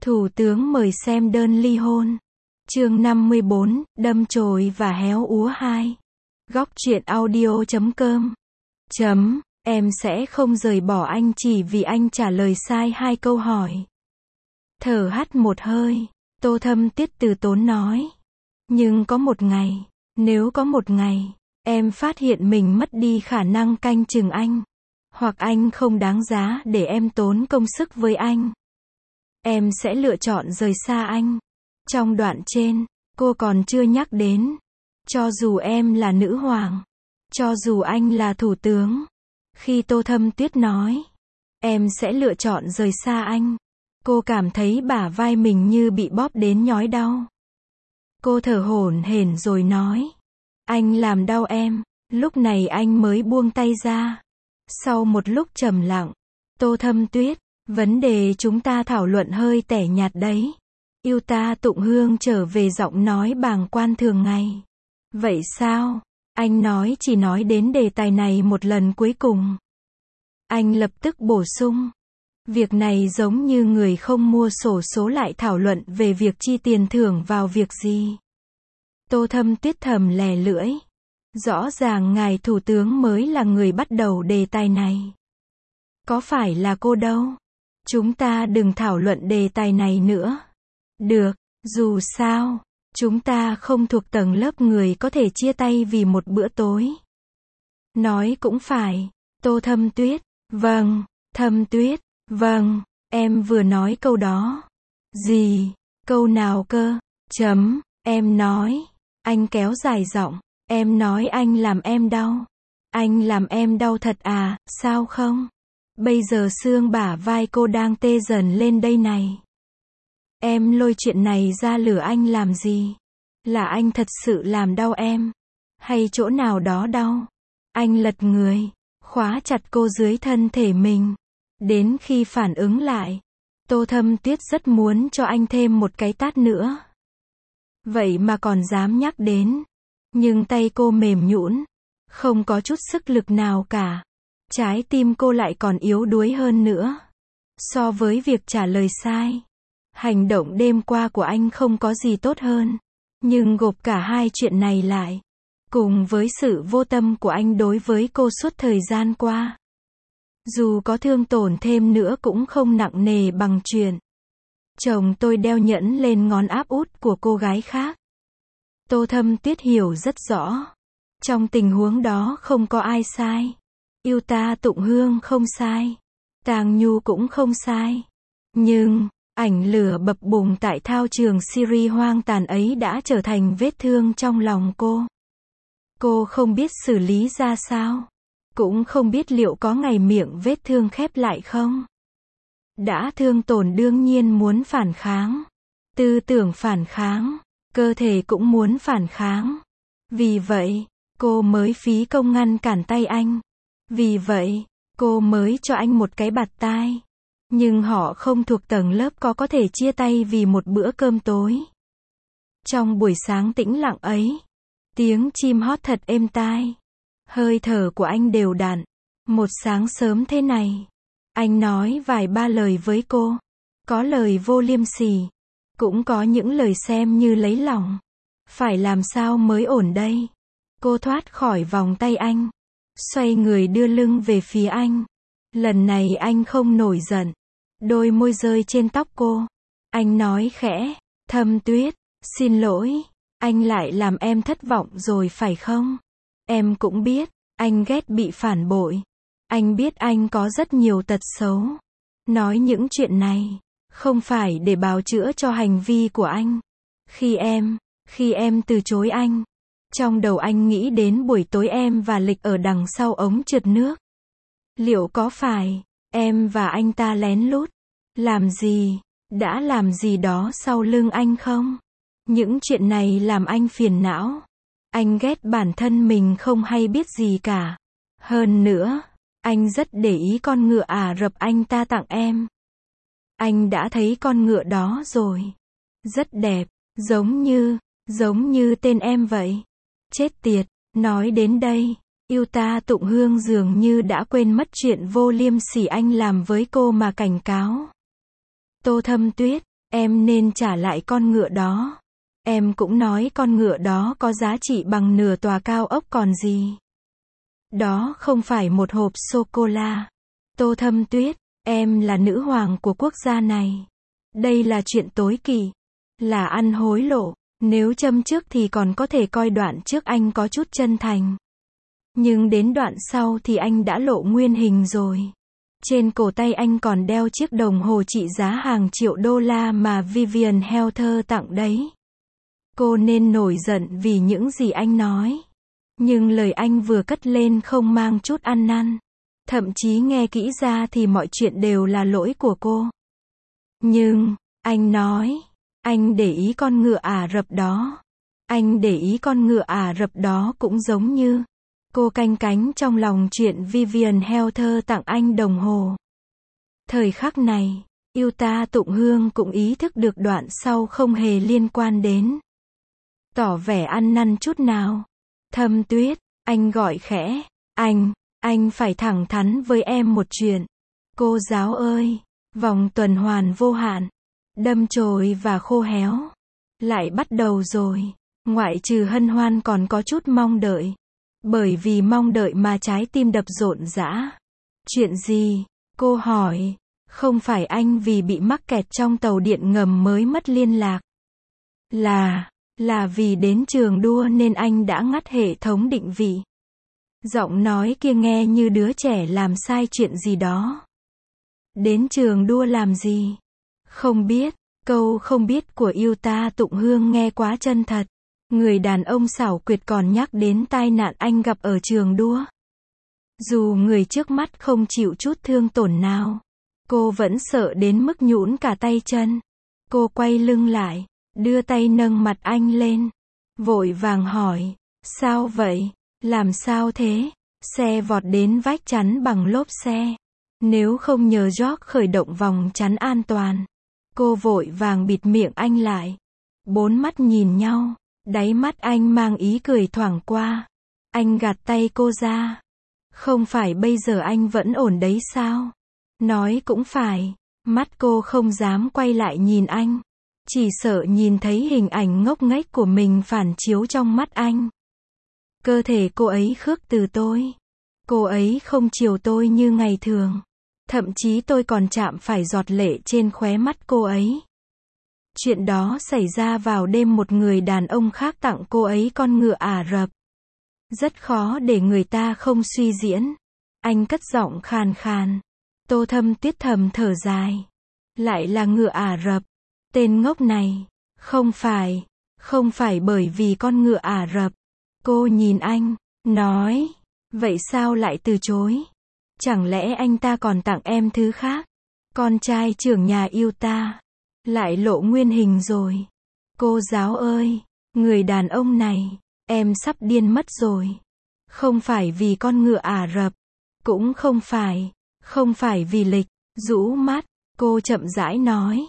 Thủ tướng mời xem đơn ly hôn. Chương 54, đâm chồi và héo úa 2. Góc truyện audio.com. Em sẽ không rời bỏ anh chỉ vì anh trả lời sai 2 câu hỏi. Thở hắt một hơi, Tô Thâm Tuyết từ tốn nói. Nhưng có một ngày, nếu có một ngày, em phát hiện mình mất đi khả năng canh chừng anh, hoặc anh không đáng giá để em tốn công sức với anh, em sẽ lựa chọn rời xa anh. Trong đoạn trên, cô còn chưa nhắc đến, cho dù em là nữ hoàng, cho dù anh là thủ tướng. Khi Tô Thâm Tuyết nói, em sẽ lựa chọn rời xa anh, cô cảm thấy bả vai mình như bị bóp đến nhói đau. Cô thở hổn hển rồi nói, anh làm đau em. Lúc này anh mới buông tay ra. Sau một lúc trầm lặng, Tô Thâm Tuyết, vấn đề chúng ta thảo luận hơi tẻ nhạt đấy. Yêu ta tụng hương trở về giọng nói bàng quan thường ngày. Vậy sao? Anh nói chỉ nói đến đề tài này một lần cuối cùng. Anh lập tức bổ sung. Việc này giống như người không mua xổ số lại thảo luận về việc chi tiền thưởng vào việc gì. Tô Thâm Tuyết thầm lè lưỡi. Rõ ràng ngài thủ tướng mới là người bắt đầu đề tài này. Có phải là cô đâu? Chúng ta đừng thảo luận đề tài này nữa. Được, dù sao, chúng ta không thuộc tầng lớp người có thể chia tay vì một bữa tối. Nói cũng phải. Tô Thâm Tuyết, vâng. Thâm Tuyết, vâng. Em vừa nói câu đó. Gì? Câu nào cơ? Em nói. Anh kéo dài giọng. Em nói anh làm em đau. Anh làm em đau thật à, sao không? Bây giờ xương bả vai cô đang tê dần lên đây này. Em lôi chuyện này ra lửa anh làm gì? Là anh thật sự làm đau em? Hay chỗ nào đó đau? Anh lật người, khóa chặt cô dưới thân thể mình. Đến khi phản ứng lại, Tô Thâm Tuyết rất muốn cho anh thêm một cái tát nữa. Vậy mà còn dám nhắc đến. Nhưng tay cô mềm nhũn, không có chút sức lực nào cả. Trái tim cô lại còn yếu đuối hơn nữa. So với việc trả lời sai, hành động đêm qua của anh không có gì tốt hơn. Nhưng gộp cả hai chuyện này lại, cùng với sự vô tâm của anh đối với cô suốt thời gian qua, dù có thương tổn thêm nữa cũng không nặng nề bằng chuyện chồng tôi đeo nhẫn lên ngón áp út của cô gái khác. Tô Thâm Tuyết hiểu rất rõ. Trong tình huống đó không có ai sai. Yêu ta tụng hương không sai. Tang Nhu cũng không sai. Nhưng, ảnh lửa bập bùng tại thao trường Syria hoang tàn ấy đã trở thành vết thương trong lòng cô. Cô không biết xử lý ra sao. Cũng không biết liệu có ngày miệng vết thương khép lại không. Đã thương tổn đương nhiên muốn phản kháng. Tư tưởng phản kháng. Cơ thể cũng muốn phản kháng. Vì vậy, cô mới phí công ngăn cản tay anh. Vì vậy, cô mới cho anh một cái bạt tai. Nhưng họ không thuộc tầng lớp có thể chia tay vì một bữa cơm tối. Trong buổi sáng tĩnh lặng ấy, tiếng chim hót thật êm tai. Hơi thở của anh đều đặn. Một sáng sớm thế này, anh nói vài ba lời với cô. Có lời vô liêm sỉ, cũng có những lời xem như lấy lòng. Phải làm sao mới ổn đây? Cô thoát khỏi vòng tay anh, xoay người đưa lưng về phía anh. Lần này anh không nổi giận. Đôi môi rơi trên tóc cô. Anh nói khẽ, Thâm Tuyết, xin lỗi, anh lại làm em thất vọng rồi phải không? Em cũng biết, anh ghét bị phản bội. Anh biết anh có rất nhiều tật xấu. Nói những chuyện này, không phải để bào chữa cho hành vi của anh. Khi em từ chối anh, trong đầu anh nghĩ đến buổi tối em và Lịch ở đằng sau ống trượt nước. Liệu có phải, em và anh ta lén lút, đã làm gì đó sau lưng anh không? Những chuyện này làm anh phiền não. Anh ghét bản thân mình không hay biết gì cả. Hơn nữa, anh rất để ý con ngựa Ả Rập anh ta tặng em. Anh đã thấy con ngựa đó rồi. Rất đẹp, giống như tên em vậy. Chết tiệt, nói đến đây, yêu ta tụng hương dường như đã quên mất chuyện vô liêm sỉ anh làm với cô mà cảnh cáo. Tô Thâm Tuyết, Em nên trả lại con ngựa đó. Em cũng nói con ngựa đó có giá trị bằng nửa tòa cao ốc còn gì. Đó không phải một hộp sô-cô-la. Tô Thâm Tuyết, em là nữ hoàng của quốc gia này. Đây là chuyện tối kỵ. Là ăn hối lộ. Nếu châm trước thì còn có thể coi đoạn trước anh có chút chân thành. Nhưng đến đoạn sau thì anh đã lộ nguyên hình rồi. Trên cổ tay anh còn đeo chiếc đồng hồ trị giá hàng triệu đô la mà Vivian Heather tặng đấy. Cô nên nổi giận vì những gì anh nói. Nhưng lời anh vừa cất lên không mang chút ăn năn. Thậm chí nghe kỹ ra thì mọi chuyện đều là lỗi của cô. Nhưng, anh nói, anh để ý con ngựa Ả Rập đó. Anh để ý con ngựa Ả Rập đó cũng giống như cô canh cánh trong lòng chuyện Vivian Heather tặng anh đồng hồ. Thời khắc này, Yuta Tụng Hương cũng ý thức được đoạn sau không hề liên quan đến. Tỏ vẻ ăn năn chút nào. Thâm Tuyết, anh gọi khẽ, anh phải thẳng thắn với em một chuyện. Cô giáo ơi, vòng tuần hoàn vô hạn, đâm chồi và khô héo, lại bắt đầu rồi. Ngoại trừ hân hoan còn có chút mong đợi. Bởi vì mong đợi mà trái tim đập rộn rã. Chuyện gì? Cô hỏi. Không phải anh vì bị mắc kẹt trong tàu điện ngầm mới mất liên lạc. Là vì đến trường đua nên anh đã ngắt hệ thống định vị. Giọng nói kia nghe như đứa trẻ làm sai chuyện gì đó. Đến trường đua làm gì? Không biết. Câu không biết của Yuta Tụng Hương nghe quá chân thật. Người đàn ông xảo quyệt còn nhắc đến tai nạn anh gặp ở trường đua. Dù người trước mắt không chịu chút thương tổn nào, cô vẫn sợ đến mức nhũn cả tay chân. Cô quay lưng lại, đưa tay nâng mặt anh lên, vội vàng hỏi, sao vậy? Làm sao thế? Xe vọt đến vách chắn bằng lốp xe. Nếu không nhờ George khởi động vòng chắn an toàn. Cô vội vàng bịt miệng anh lại. Bốn mắt nhìn nhau. Đáy mắt anh mang ý cười thoảng qua. Anh gạt tay cô ra. Không phải bây giờ anh vẫn ổn đấy sao? Nói cũng phải. Mắt cô không dám quay lại nhìn anh. Chỉ sợ nhìn thấy hình ảnh ngốc nghếch của mình phản chiếu trong mắt anh. Cơ thể cô ấy khước từ tôi. Cô ấy không chiều tôi như ngày thường. Thậm chí tôi còn chạm phải giọt lệ trên khóe mắt cô ấy. Chuyện đó xảy ra vào đêm một người đàn ông khác tặng cô ấy con ngựa Ả Rập. Rất khó để người ta không suy diễn. Anh cất giọng khàn khàn. Tô Thâm Tuyết thầm thở dài. Lại là ngựa Ả Rập. Tên ngốc này. Không phải bởi vì con ngựa Ả Rập. Cô nhìn anh, nói. Vậy sao lại từ chối? Chẳng lẽ anh ta còn tặng em thứ khác? Con trai trưởng nhà Yuta. Lại lộ nguyên hình rồi. Cô giáo ơi, người đàn ông này, em sắp điên mất rồi. Không phải vì con ngựa Ả Rập. Cũng không phải vì lịch. Rũ mắt, cô chậm rãi nói.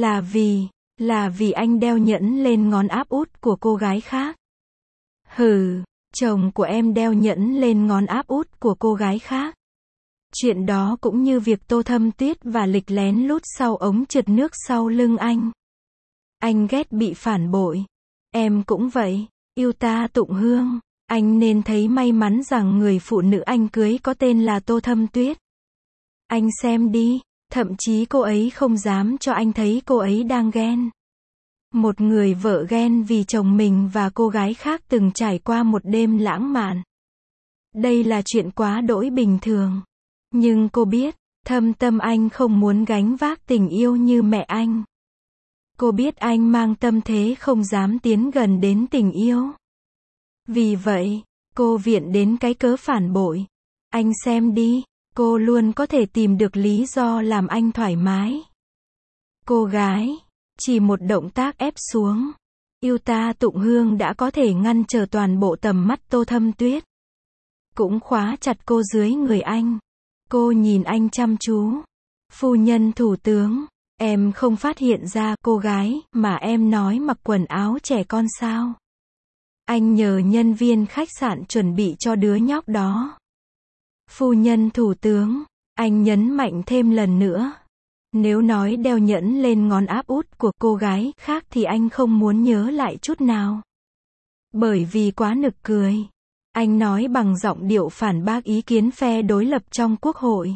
Là vì anh đeo nhẫn lên ngón áp út của cô gái khác. Hừ, chồng của em đeo nhẫn lên ngón áp út của cô gái khác. Chuyện đó cũng như việc Tô Thâm Tuyết và lịch lén lút sau ống trượt nước sau lưng anh. Anh ghét bị phản bội. Em cũng vậy. Yuta Tụng Hương, anh nên thấy may mắn rằng người phụ nữ anh cưới có tên là Tô Thâm Tuyết. Anh xem đi, thậm chí cô ấy không dám cho anh thấy cô ấy đang ghen. Một người vợ ghen vì chồng mình và cô gái khác từng trải qua một đêm lãng mạn. Đây là chuyện quá đỗi bình thường. Nhưng cô biết, thâm tâm anh không muốn gánh vác tình yêu như mẹ anh. Cô biết anh mang tâm thế không dám tiến gần đến tình yêu. Vì vậy, cô viện đến cái cớ phản bội. Anh xem đi, cô luôn có thể tìm được lý do làm anh thoải mái. Cô gái, chỉ một động tác ép xuống. Yuta Tụng Hương đã có thể ngăn trở toàn bộ tầm mắt Tô Thâm Tuyết. Cũng khóa chặt cô dưới người anh. Cô nhìn anh chăm chú. Phu nhân thủ tướng, em không phát hiện ra cô gái mà em nói mặc quần áo trẻ con sao? Anh nhờ nhân viên khách sạn chuẩn bị cho đứa nhóc đó. Phu nhân thủ tướng, anh nhấn mạnh thêm lần nữa. Nếu nói đeo nhẫn lên ngón áp út của cô gái khác thì anh không muốn nhớ lại chút nào. Bởi vì quá nực cười. Anh nói bằng giọng điệu phản bác ý kiến phe đối lập trong quốc hội.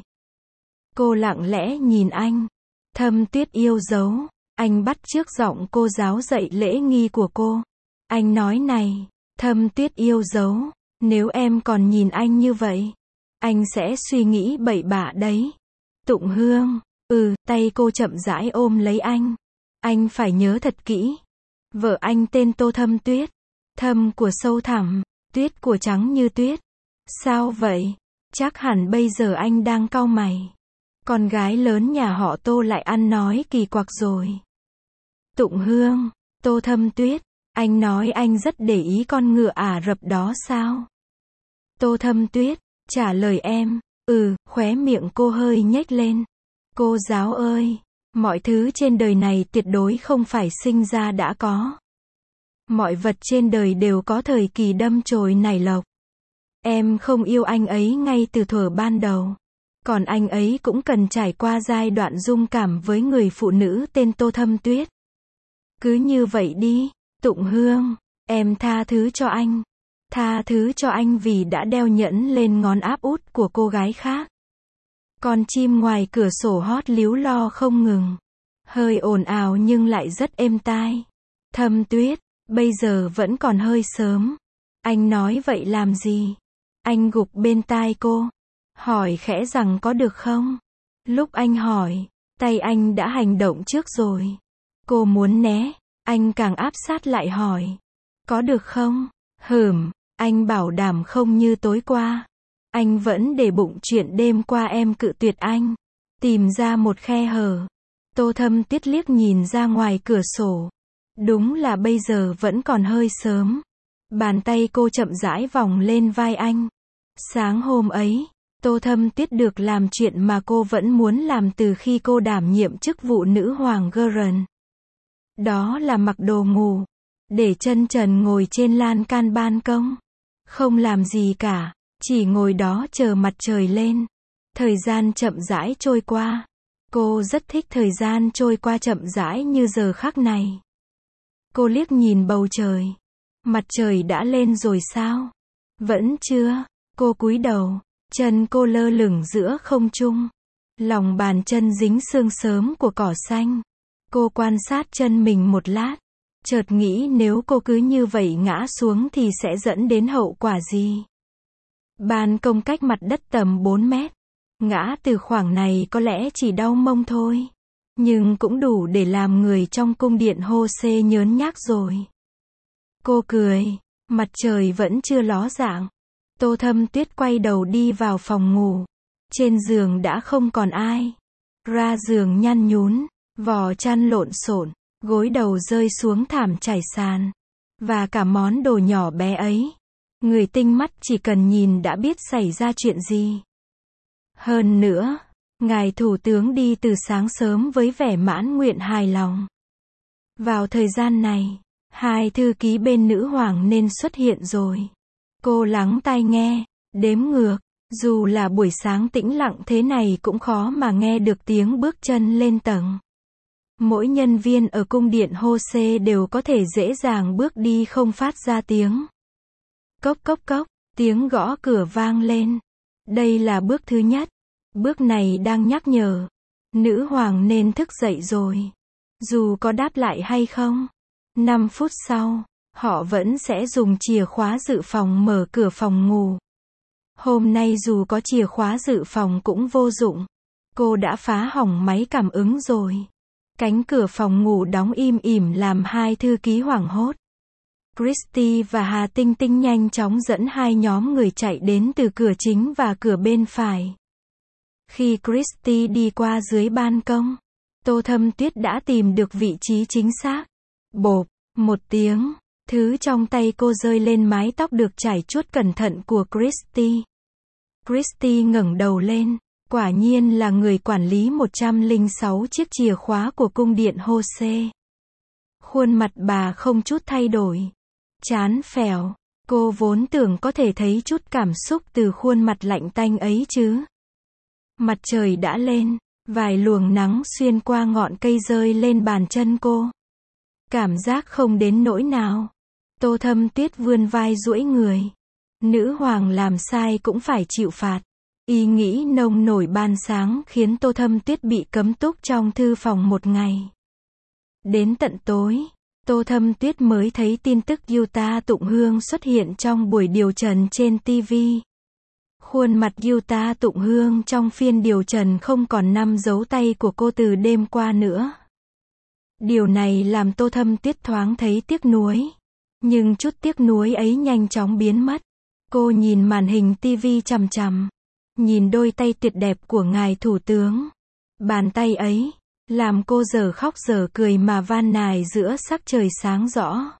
Cô lặng lẽ nhìn anh. Thâm Tuyết yêu dấu. Anh bắt chước giọng cô giáo dạy lễ nghi của cô. Anh nói này, Thâm Tuyết yêu dấu, nếu em còn nhìn anh như vậy, anh sẽ suy nghĩ bậy bạ đấy. Tụng Hương, tay cô chậm rãi ôm lấy anh. Anh phải nhớ thật kỹ. Vợ anh tên Tô Thâm Tuyết. Thâm của sâu thẳm, tuyết của trắng như tuyết. Sao vậy? Chắc hẳn bây giờ anh đang cau mày. Con gái lớn nhà họ Tô lại ăn nói kỳ quặc rồi. Tụng Hương, Tô Thâm Tuyết, anh nói anh rất để ý con ngựa Ả Rập đó sao? Tô Thâm Tuyết, trả lời em, khóe miệng cô hơi nhếch lên. Cô giáo ơi, mọi thứ trên đời này tuyệt đối không phải sinh ra đã có. Mọi vật trên đời đều có thời kỳ đâm chồi nảy lộc. Em không yêu anh ấy ngay từ thuở ban đầu. Còn anh ấy cũng cần trải qua giai đoạn dung cảm với người phụ nữ tên Tô Thâm Tuyết. Cứ như vậy đi, Tụng Hương, em tha thứ cho anh. Tha thứ cho anh vì đã đeo nhẫn lên ngón áp út của cô gái khác. Con chim ngoài cửa sổ hót líu lo không ngừng. Hơi ồn ào nhưng lại rất êm tai. Thâm Tuyết, bây giờ vẫn còn hơi sớm. Anh nói vậy làm gì? Anh gục bên tai cô. Hỏi khẽ rằng có được không? Lúc anh hỏi, tay anh đã hành động trước rồi. Cô muốn né, anh càng áp sát lại hỏi. Có được không? Anh bảo đảm không như tối qua. Anh vẫn để bụng chuyện đêm qua em cự tuyệt anh. Tìm ra một khe hở. Tô Thâm Tuyết liếc nhìn ra ngoài cửa sổ. Đúng là bây giờ vẫn còn hơi sớm. Bàn tay cô chậm rãi vòng lên vai anh. Sáng hôm ấy, Tô Thâm Tuyết được làm chuyện mà cô vẫn muốn làm từ khi cô đảm nhiệm chức vụ nữ hoàng Gurren. Đó là mặc đồ ngủ, để chân trần ngồi trên lan can ban công. Không làm gì cả, chỉ ngồi đó chờ mặt trời lên. Thời gian chậm rãi trôi qua. Cô rất thích thời gian trôi qua chậm rãi như giờ khắc này. Cô liếc nhìn bầu trời. Mặt trời đã lên rồi sao? Vẫn chưa. Cô cúi đầu, chân cô lơ lửng giữa không trung. Lòng bàn chân dính sương sớm của cỏ xanh. Cô quan sát chân mình một lát. Chợt nghĩ nếu cô cứ như vậy ngã xuống thì sẽ dẫn đến hậu quả gì? Ban công cách mặt đất tầm 4 mét. Ngã từ khoảng này có lẽ chỉ đau mông thôi. Nhưng cũng đủ để làm người trong cung điện Hô-xê nhớn nhác rồi. Cô cười. Mặt trời vẫn chưa ló dạng. Tô Thâm Tuyết quay đầu đi vào phòng ngủ. Trên giường đã không còn ai. Ra giường nhăn nhún. Vò chăn lộn xộn. Gối đầu rơi xuống thảm trải sàn. Và cả món đồ nhỏ bé ấy. Người tinh mắt chỉ cần nhìn đã biết xảy ra chuyện gì. Hơn nữa, ngài thủ tướng đi từ sáng sớm với vẻ mãn nguyện hài lòng. Vào thời gian này, hai thư ký bên nữ hoàng nên xuất hiện rồi. Cô lắng tai nghe, đếm ngược. Dù là buổi sáng tĩnh lặng thế này cũng khó mà nghe được tiếng bước chân lên tầng. Mỗi nhân viên ở cung điện Hô-xê đều có thể dễ dàng bước đi không phát ra tiếng. Cốc cốc cốc, tiếng gõ cửa vang lên. Đây là bước thứ nhất. Bước này đang nhắc nhở. Nữ hoàng nên thức dậy rồi. Dù có đáp lại hay không. 5 phút sau, họ vẫn sẽ dùng chìa khóa dự phòng mở cửa phòng ngủ. Hôm nay dù có chìa khóa dự phòng cũng vô dụng. Cô đã phá hỏng máy cảm ứng rồi. Cánh cửa phòng ngủ đóng im ỉm làm hai thư ký hoảng hốt. Christy và Hà Tinh Tinh nhanh chóng dẫn hai nhóm người chạy đến từ cửa chính và cửa bên phải. Khi Christy đi qua dưới ban công, Tô Thâm Tuyết đã tìm được vị trí chính xác. Bộp, một tiếng, thứ trong tay cô rơi lên mái tóc được chải chuốt cẩn thận của Christy. Christy ngẩng đầu lên, quả nhiên là người quản lý 106 chiếc chìa khóa của cung điện Hô-xê. Khuôn mặt bà không chút thay đổi. Chán phèo, cô vốn tưởng có thể thấy chút cảm xúc từ khuôn mặt lạnh tanh ấy chứ. Mặt trời đã lên, Vài luồng nắng xuyên qua ngọn cây rơi lên bàn chân cô. Cảm giác không đến nỗi nào. Tô Thâm Tuyết vươn vai duỗi người. Nữ hoàng làm sai cũng phải chịu phạt. Ý nghĩ nông nổi ban sáng khiến Tô Thâm Tuyết bị cấm túc trong thư phòng một ngày. Đến tận tối, Tô Thâm Tuyết mới thấy tin tức Yuta Tụng Hương xuất hiện trong buổi điều trần trên TV. Khuôn mặt Yuta Tụng Hương trong phiên điều trần không còn 5 dấu tay của cô từ đêm qua nữa. Điều này làm Tô Thâm Tuyết thoáng thấy tiếc nuối. Nhưng chút tiếc nuối ấy nhanh chóng biến mất. Cô nhìn màn hình TV chằm chằm. Nhìn đôi tay tuyệt đẹp của ngài thủ tướng. Bàn tay ấy, làm cô giờ khóc giờ cười mà van nài giữa sắc trời sáng rõ.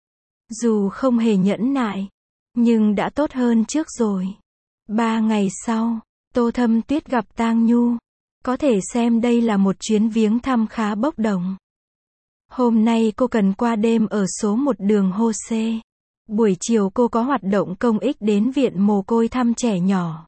Dù không hề nhẫn nại, nhưng đã tốt hơn trước rồi. 3 ngày sau, Tô Thâm Tuyết gặp Tang Nhu. Có thể xem đây là một chuyến viếng thăm khá bốc đồng. Hôm nay cô cần qua đêm ở số 1 đường Hô-xê. Buổi chiều cô có hoạt động công ích đến viện mồ côi thăm trẻ nhỏ.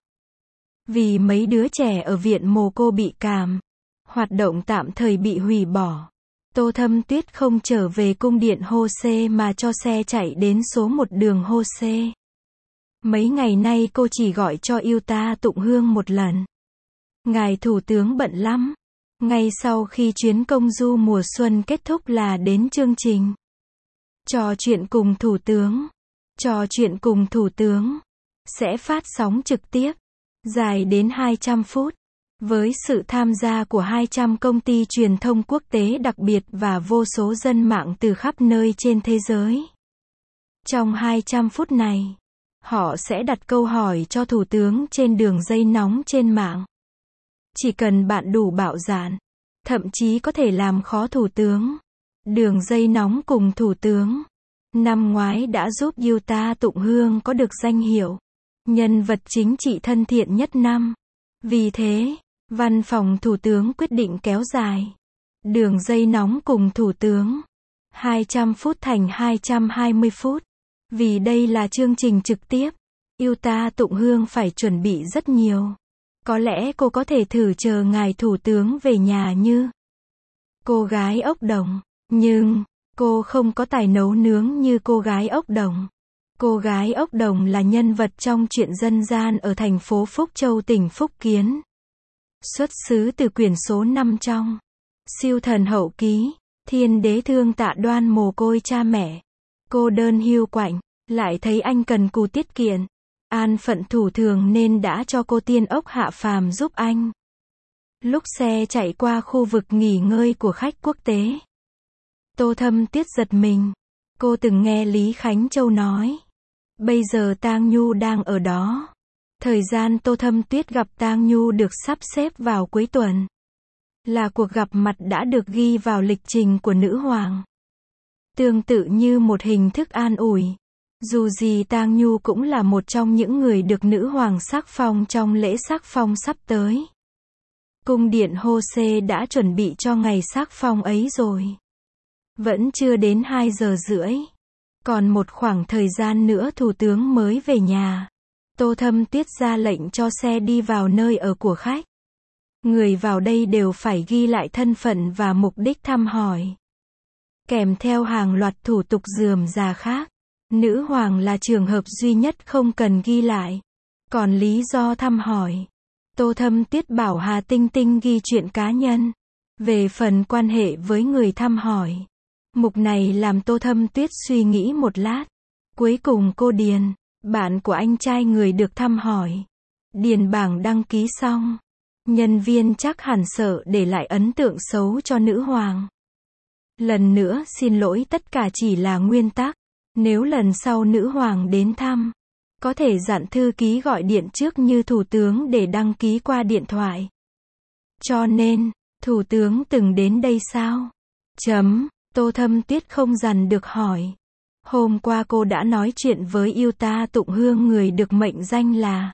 Vì mấy đứa trẻ ở viện mồ cô bị cảm, hoạt động tạm thời bị hủy bỏ. Tô Thâm Tuyết không trở về cung điện Hô-xê mà cho xe chạy đến số 1 đường Hô-xê. Mấy ngày nay cô chỉ gọi cho Yuta Tụng Hương một lần. Ngài thủ tướng bận lắm. Ngay sau khi chuyến công du mùa xuân kết thúc là đến chương trình Trò chuyện cùng thủ tướng. Trò chuyện cùng thủ tướng sẽ phát sóng trực tiếp, dài đến 200 phút, với sự tham gia của 200 công ty truyền thông quốc tế đặc biệt và vô số dân mạng từ khắp nơi trên thế giới. Trong 200 phút này, họ sẽ đặt câu hỏi cho thủ tướng trên đường dây nóng trên mạng. Chỉ cần bạn đủ bạo dạn, thậm chí có thể làm khó thủ tướng. Đường dây nóng cùng thủ tướng năm ngoái đã giúp Yuta Tụng Hương có được danh hiệu nhân vật chính trị thân thiện nhất năm. Vì thế, văn phòng thủ tướng quyết định kéo dài đường dây nóng cùng thủ tướng 200 phút thành 220 phút. Vì đây là chương trình trực tiếp, Yuta Tụng Hương phải chuẩn bị rất nhiều. Có lẽ cô có thể thử chờ ngài thủ tướng về nhà như cô gái ốc đồng. Nhưng, cô không có tài nấu nướng như cô gái ốc đồng. Cô gái ốc đồng là nhân vật trong truyện dân gian ở thành phố Phúc Châu tỉnh Phúc Kiến. Xuất xứ từ quyển số 5 trong Siêu Thần Hậu Ký. Thiên đế thương tạ Đoan mồ côi cha mẹ. Cô đơn hiu quạnh, lại thấy anh cần cù tiết kiệm. An phận thủ thường nên đã cho cô tiên ốc hạ phàm giúp anh. Lúc xe chạy qua khu vực nghỉ ngơi của khách quốc tế, Tô Thâm Tuyết giật mình. Cô từng nghe Lý Khánh Châu nói. Bây giờ Tang Nhu đang ở đó. Thời gian Tô Thâm Tuyết gặp Tang Nhu được sắp xếp vào cuối tuần. Là cuộc gặp mặt đã được ghi vào lịch trình của nữ hoàng. Tương tự như một hình thức an ủi. Dù gì Tang Nhu cũng là một trong những người được nữ hoàng sắc phong trong lễ sắc phong sắp tới. Cung điện Hô-xê đã chuẩn bị cho ngày sắc phong ấy rồi. Vẫn chưa đến 2 giờ rưỡi. Còn một khoảng thời gian nữa thủ tướng mới về nhà. Tô Thâm Tuyết ra lệnh cho xe đi vào nơi ở của khách. Người vào đây đều phải ghi lại thân phận và mục đích thăm hỏi. Kèm theo hàng loạt thủ tục rườm rà khác. Nữ hoàng là trường hợp duy nhất không cần ghi lại. Còn lý do thăm hỏi, Tô Thâm Tuyết bảo Hà Tinh Tinh ghi chuyện cá nhân. Về phần quan hệ với người thăm hỏi, mục này làm Tô Thâm Tuyết suy nghĩ một lát. Cuối cùng cô điền, bạn của anh trai người được thăm hỏi. Điền bảng đăng ký xong. Nhân viên chắc hẳn sợ để lại ấn tượng xấu cho nữ hoàng. Lần nữa xin lỗi, tất cả chỉ là nguyên tắc. Nếu lần sau nữ hoàng đến thăm, có thể dặn thư ký gọi điện trước như thủ tướng để đăng ký qua điện thoại. Cho nên, thủ tướng từng đến đây sao? Tô Thâm Tuyết không dằn được hỏi. Hôm qua cô đã nói chuyện với Yuta Tụng Hương, người được mệnh danh là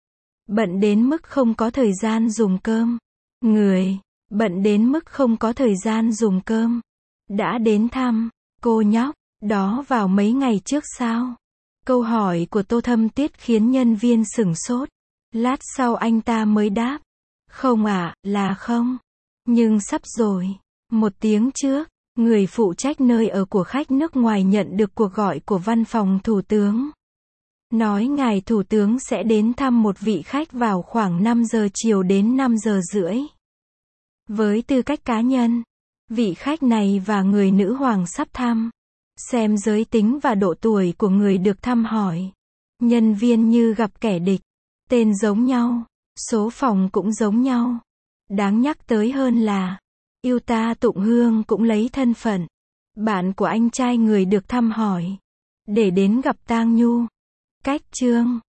bận đến mức không có thời gian dùng cơm. Người bận đến mức không có thời gian dùng cơm đã đến thăm cô nhóc đó vào mấy ngày trước sao? Câu hỏi của Tô Thâm Tuyết khiến nhân viên sửng sốt. Lát sau anh ta mới đáp. Không ạ, là không. Nhưng sắp rồi. 1 tiếng trước, người phụ trách nơi ở của khách nước ngoài nhận được cuộc gọi của văn phòng thủ tướng. Nói ngài thủ tướng sẽ đến thăm một vị khách vào khoảng 5 giờ chiều đến 5 giờ rưỡi. Với tư cách cá nhân, vị khách này và người nữ hoàng sắp thăm. Xem giới tính và độ tuổi của người được thăm hỏi. Nhân viên như gặp kẻ địch. Tên giống nhau. Số phòng cũng giống nhau. Đáng nhắc tới hơn là, Yuta Tụng Hương cũng lấy thân phận bạn của anh trai người được thăm hỏi để đến gặp Tang Nhu. Cách chương